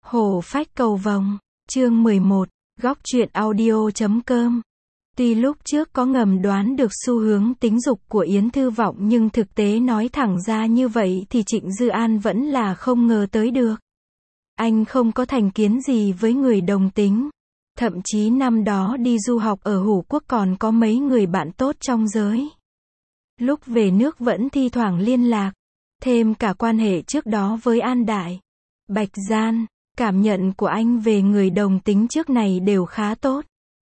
Hổ phách cầu vồng, chương 11, góc truyện audio.com. Tuy lúc trước có ngầm đoán được xu hướng tính dục của Yến Thư Vọng nhưng thực tế nói thẳng ra như vậy thì Trịnh Dư An vẫn là không ngờ tới được. Anh không có thành kiến gì với người đồng tính. Thậm chí năm đó đi du học ở Hủ Quốc còn có mấy người bạn tốt trong giới. Lúc về nước vẫn thi thoảng liên lạc. Thêm cả quan hệ trước đó với An Đại, Bạch Gian. Cảm nhận của anh về người đồng tính trước này đều khá tốt.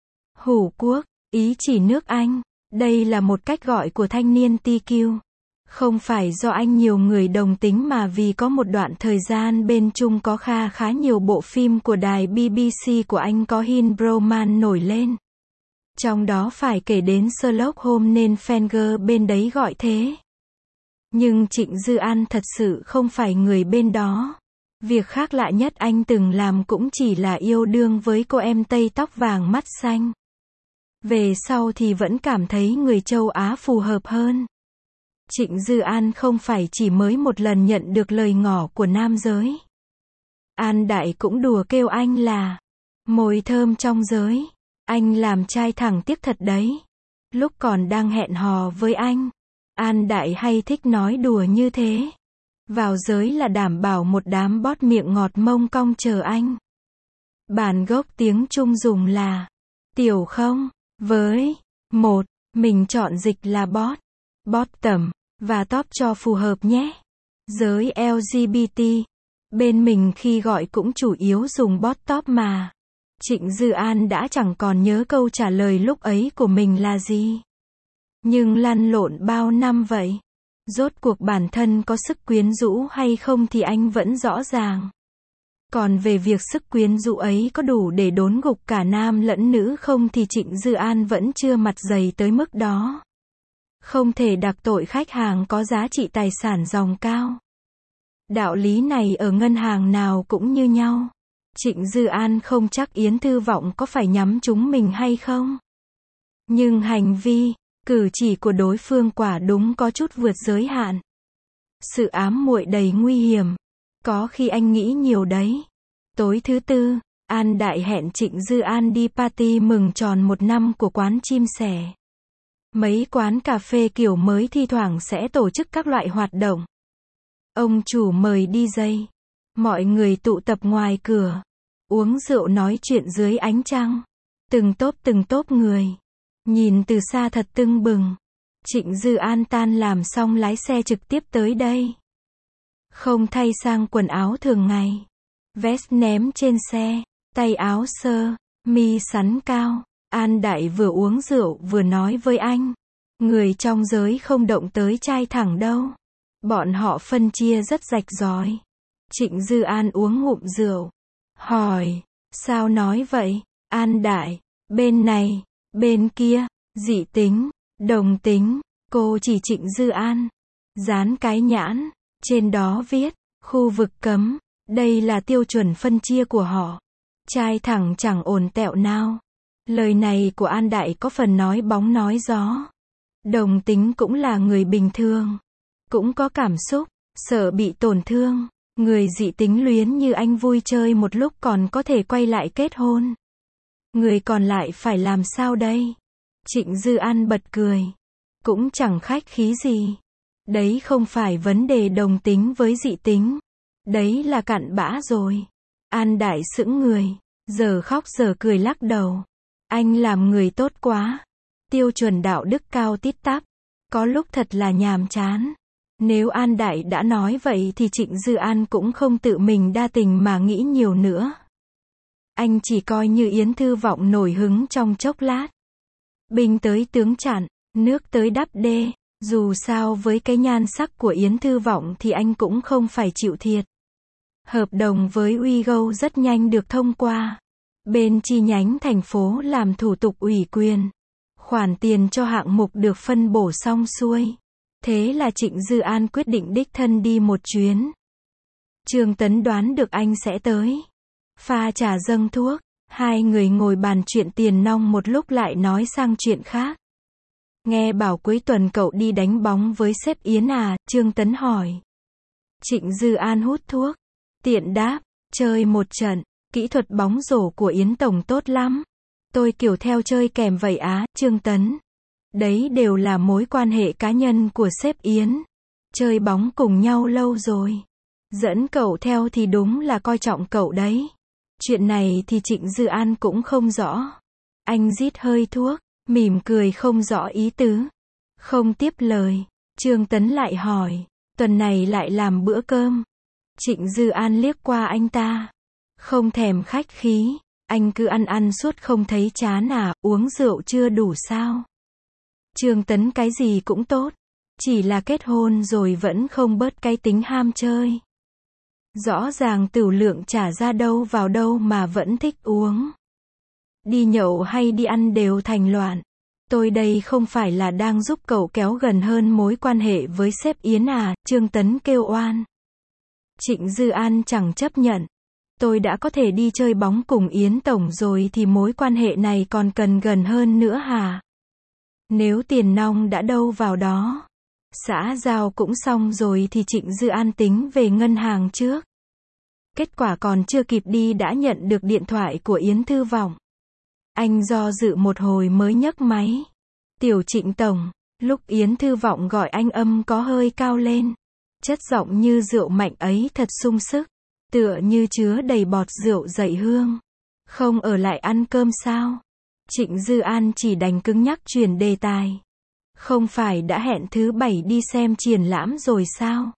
Hủ Quốc, ý chỉ nước Anh. Đây là một cách gọi của thanh niên TQ. Không phải do anh nhiều người đồng tính mà vì có một đoạn thời gian bên chung có khá nhiều bộ phim của đài BBC của anh có Hin Broman nổi lên. Trong đó phải kể đến Sherlock Holmes nên Fenger bên đấy gọi thế. Nhưng Trịnh Dư An thật sự không phải người bên đó. Việc khác lạ nhất anh từng làm cũng chỉ là yêu đương với cô em Tây tóc vàng mắt xanh. Về sau thì vẫn cảm thấy người châu Á phù hợp hơn. Trịnh Dư An không phải chỉ mới một lần nhận được lời ngỏ của nam giới. An Đại cũng đùa kêu anh là mồi thơm trong giới. Anh làm trai thẳng tiếc thật đấy. Lúc còn đang hẹn hò với anh, An Đại hay thích nói đùa như thế. Vào giới là đảm bảo một đám bót miệng ngọt mông cong chờ anh. Bản gốc tiếng Trung dùng là tiểu không, với một, mình chọn dịch là bót, bottom, và top cho phù hợp nhé. Giới LGBT, bên mình khi gọi cũng chủ yếu dùng bot top mà. Trịnh Dư An đã chẳng còn nhớ câu trả lời lúc ấy của mình là gì. Nhưng lăn lộn bao năm vậy. Rốt cuộc bản thân có sức quyến rũ hay không thì anh vẫn rõ ràng. Còn về việc sức quyến rũ ấy có đủ để đốn gục cả nam lẫn nữ không thì Trịnh Dư An vẫn chưa mặt dày tới mức đó. Không thể đặc tội khách hàng có giá trị tài sản dòng cao. Đạo lý này ở ngân hàng nào cũng như nhau. Trịnh Dư An không chắc Yến Thư Vọng có phải nhắm trúng mình hay không. Nhưng hành vi, cử chỉ của đối phương quả đúng có chút vượt giới hạn. Sự ám muội đầy nguy hiểm. Có khi anh nghĩ nhiều đấy. Tối thứ tư, An Đại hẹn Trịnh Dư An đi party mừng tròn 1 năm của quán chim sẻ. Mấy quán cà phê kiểu mới thi thoảng sẽ tổ chức các loại hoạt động. Ông chủ mời DJ. Mọi người tụ tập ngoài cửa. Uống rượu nói chuyện dưới ánh trăng. Từng tốp người. Nhìn từ xa thật tưng bừng. Trịnh Dư An tan làm xong lái xe trực tiếp tới đây. Không thay sang quần áo thường ngày. Vest ném trên xe. Tay áo sơ. Mi sắn cao. An Đại vừa uống rượu vừa nói với anh. Người trong giới không động tới trai thẳng đâu. Bọn họ phân chia rất rạch ròi. Trịnh Dư An uống ngụm rượu. Hỏi. Sao nói vậy? An Đại. Bên này. Bên kia. Dị tính. Đồng tính. Cô chỉ Trịnh Dư An. Dán cái nhãn. Trên đó viết. Khu vực cấm. Đây là tiêu chuẩn phân chia của họ. Trai thẳng chẳng ổn tẹo nào. Lời này của An Đại có phần nói bóng nói gió. Đồng tính cũng là người bình thường. Cũng có cảm xúc. Sợ bị tổn thương. Người dị tính luyến như anh vui chơi một lúc còn có thể quay lại kết hôn. Người còn lại phải làm sao đây? Trịnh Dư An bật cười. Cũng chẳng khách khí gì. Đấy không phải vấn đề đồng tính với dị tính. Đấy là cặn bã rồi. An Đại sững người. Giờ khóc giờ cười lắc đầu. Anh làm người tốt quá. Tiêu chuẩn đạo đức cao tít tắp. Có lúc thật là nhàm chán. Nếu An Đại đã nói vậy thì Trịnh Dư An cũng không tự mình đa tình mà nghĩ nhiều nữa. Anh chỉ coi như Yến Thư Vọng nổi hứng trong chốc lát. Binh tới tướng chặn, nước tới đắp đê. Dù sao với cái nhan sắc của Yến Thư Vọng thì anh cũng không phải chịu thiệt. Hợp đồng với Uigo rất nhanh được thông qua. Bên chi nhánh thành phố làm thủ tục ủy quyền. Khoản tiền cho hạng mục được phân bổ xong xuôi. Thế là Trịnh Dư An quyết định đích thân đi một chuyến. Trương Tấn đoán được anh sẽ tới. Pha trà dâng thuốc. Hai người ngồi bàn chuyện tiền nong một lúc lại nói sang chuyện khác. Nghe bảo cuối tuần cậu đi đánh bóng với sếp Yến à? Trương Tấn hỏi. Trịnh Dư An hút thuốc. Tiện đáp. Chơi một trận, kỹ thuật bóng rổ của Yến Tổng tốt lắm. Tôi kiểu theo chơi kèm vậy á, Trương Tấn. Đấy đều là mối quan hệ cá nhân của sếp Yến. Chơi bóng cùng nhau lâu rồi. Dẫn cậu theo thì đúng là coi trọng cậu đấy. Chuyện này thì Trịnh Dư An cũng không rõ. Anh rít hơi thuốc, mỉm cười không rõ ý tứ. Không tiếp lời. Trương Tấn lại hỏi, tuần này lại làm bữa cơm. Trịnh Dư An liếc qua anh ta. Không thèm khách khí, anh cứ ăn suốt không thấy chán à, uống rượu chưa đủ sao? Trương Tấn cái gì cũng tốt, chỉ là kết hôn rồi vẫn không bớt cái tính ham chơi. Rõ ràng tửu lượng trả ra đâu vào đâu mà vẫn thích uống. Đi nhậu hay đi ăn đều thành loạn. Tôi đây không phải là đang giúp cậu kéo gần hơn mối quan hệ với sếp Yến à, Trương Tấn kêu oan. Trịnh Dư An chẳng chấp nhận. Tôi đã có thể đi chơi bóng cùng Yến Tổng rồi thì mối quan hệ này còn cần gần hơn nữa hả? Nếu tiền nong đã đâu vào đó, xã giao cũng xong rồi thì Trịnh Dư An tính về ngân hàng trước. Kết quả còn chưa kịp đi đã nhận được điện thoại của Yến Thư Vọng. Anh do dự một hồi mới nhấc máy. Tiểu Trịnh Tổng, lúc Yến Thư Vọng gọi anh âm có hơi cao lên. Chất giọng như rượu mạnh ấy thật sung sức. Tựa như chứa đầy bọt rượu dậy hương. Không ở lại ăn cơm sao? Trịnh Dư An chỉ đành cứng nhắc chuyển đề tài. Không phải đã hẹn thứ 7 đi xem triển lãm rồi sao?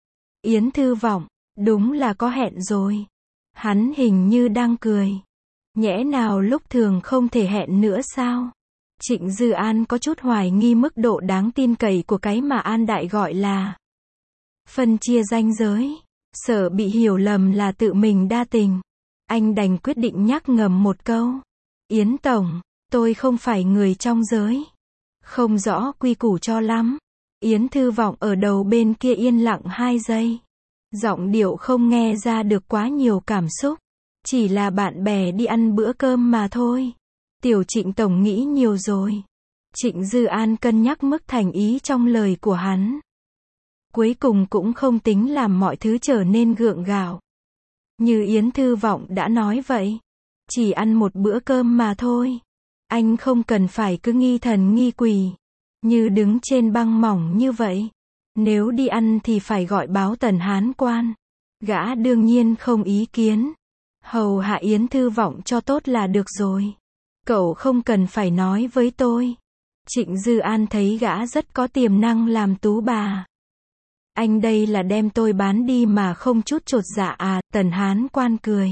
Yến Thư Vọng, đúng là có hẹn rồi. Hắn hình như đang cười. Nhẽ nào lúc thường không thể hẹn nữa sao? Trịnh Dư An có chút hoài nghi mức độ đáng tin cậy của cái mà An Đại gọi là phân chia ranh giới. Sợ bị hiểu lầm là tự mình đa tình. Anh đành quyết định nhắc ngầm một câu. Yến Tổng, tôi không phải người trong giới. Không rõ quy củ cho lắm. Yến Thư Vọng ở đầu bên kia yên lặng 2 giây. Giọng điệu không nghe ra được quá nhiều cảm xúc. Chỉ là bạn bè đi ăn bữa cơm mà thôi. Tiểu Trịnh Tổng nghĩ nhiều rồi. Trịnh Dư An cân nhắc mức thành ý trong lời của hắn. Cuối cùng cũng không tính làm mọi thứ trở nên gượng gạo. Như Yến Thư Vọng đã nói vậy. Chỉ ăn một bữa cơm mà thôi. Anh không cần phải cứ nghi thần nghi quỷ. Như đứng trên băng mỏng như vậy. Nếu đi ăn thì phải gọi báo Tần Hán quan. Gã đương nhiên không ý kiến. Hầu hạ Yến Thư Vọng cho tốt là được rồi. Cậu không cần phải nói với tôi. Trịnh Dư An thấy gã rất có tiềm năng làm tú bà. Anh đây là đem tôi bán đi mà không chút chột dạ à, Tần Hán quan cười.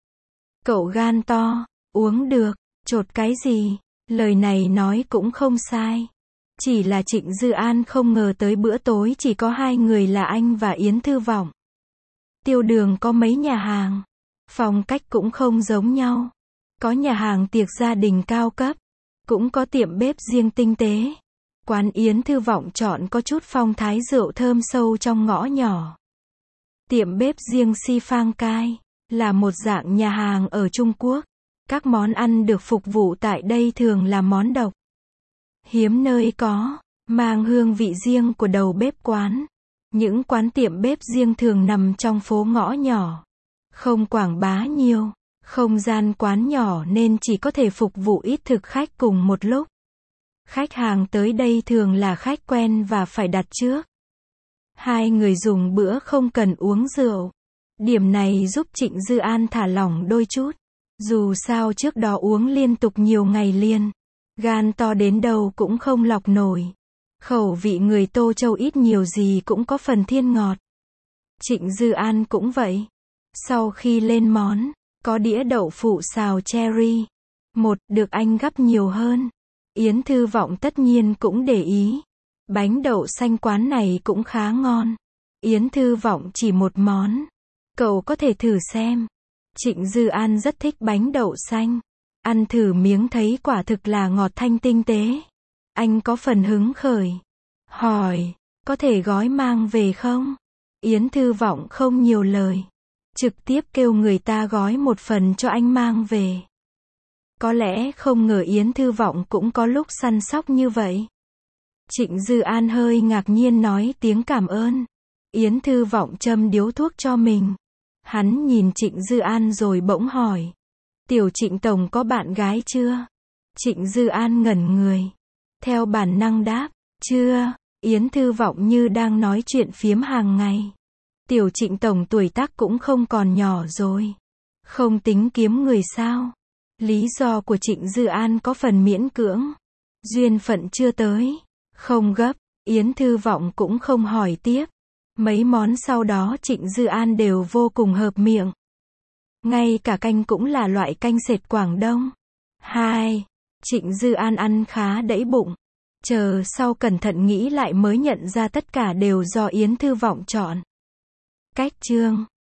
Cậu gan to, uống được, chột cái gì, lời này nói cũng không sai. Chỉ là Trịnh Dư An không ngờ tới bữa tối chỉ có 2 người là anh và Yến Thư Vọng. Tiêu Đường có mấy nhà hàng, phong cách cũng không giống nhau. Có nhà hàng tiệc gia đình cao cấp, cũng có tiệm bếp riêng tinh tế. Quán Yến Thư Vọng chọn có chút phong thái rượu thơm sâu trong ngõ nhỏ. Tiệm bếp riêng Si Phang Cai là một dạng nhà hàng ở Trung Quốc. Các món ăn được phục vụ tại đây thường là món độc. Hiếm nơi có, mang hương vị riêng của đầu bếp quán. Những quán tiệm bếp riêng thường nằm trong phố ngõ nhỏ. Không quảng bá nhiều, không gian quán nhỏ nên chỉ có thể phục vụ ít thực khách cùng một lúc. Khách hàng tới đây thường là khách quen và phải đặt trước. 2 người dùng bữa không cần uống rượu. Điểm này giúp Trịnh Dư An thả lỏng đôi chút. Dù sao trước đó uống liên tục nhiều ngày liền. Gan to đến đâu cũng không lọc nổi. Khẩu vị người Tô Châu ít nhiều gì cũng có phần thiên ngọt. Trịnh Dư An cũng vậy. Sau khi lên món, có đĩa đậu phụ xào cherry. Được anh gắp nhiều hơn. Yến Thư Vọng tất nhiên cũng để ý. Bánh đậu xanh quán này cũng khá ngon. Yến Thư Vọng chỉ một món. Cậu có thể thử xem. Trịnh Dư An rất thích bánh đậu xanh. Ăn thử miếng thấy quả thực là ngọt thanh tinh tế. Anh có phần hứng khởi. Hỏi, có thể gói mang về không? Yến Thư Vọng không nhiều lời. Trực tiếp kêu người ta gói một phần cho anh mang về. Có lẽ không ngờ Yến Thư Vọng cũng có lúc săn sóc như vậy. Trịnh Dư An hơi ngạc nhiên nói tiếng cảm ơn. Yến Thư Vọng châm điếu thuốc cho mình. Hắn nhìn Trịnh Dư An rồi bỗng hỏi. Tiểu Trịnh Tổng có bạn gái chưa? Trịnh Dư An ngẩn người. Theo bản năng đáp. Chưa. Yến Thư Vọng như đang nói chuyện phiếm hàng ngày. Tiểu Trịnh Tổng tuổi tác cũng không còn nhỏ rồi. Không tính kiếm người sao? Lý do của Trịnh Dư An có phần miễn cưỡng. Duyên phận chưa tới. Không gấp. Yến Thư Vọng cũng không hỏi tiếp. Mấy món sau đó Trịnh Dư An đều vô cùng hợp miệng. Ngay cả canh cũng là loại canh sệt Quảng Đông. 2. Trịnh Dư An ăn khá đẫy bụng. Chờ sau cẩn thận nghĩ lại mới nhận ra tất cả đều do Yến Thư Vọng chọn. Cách chương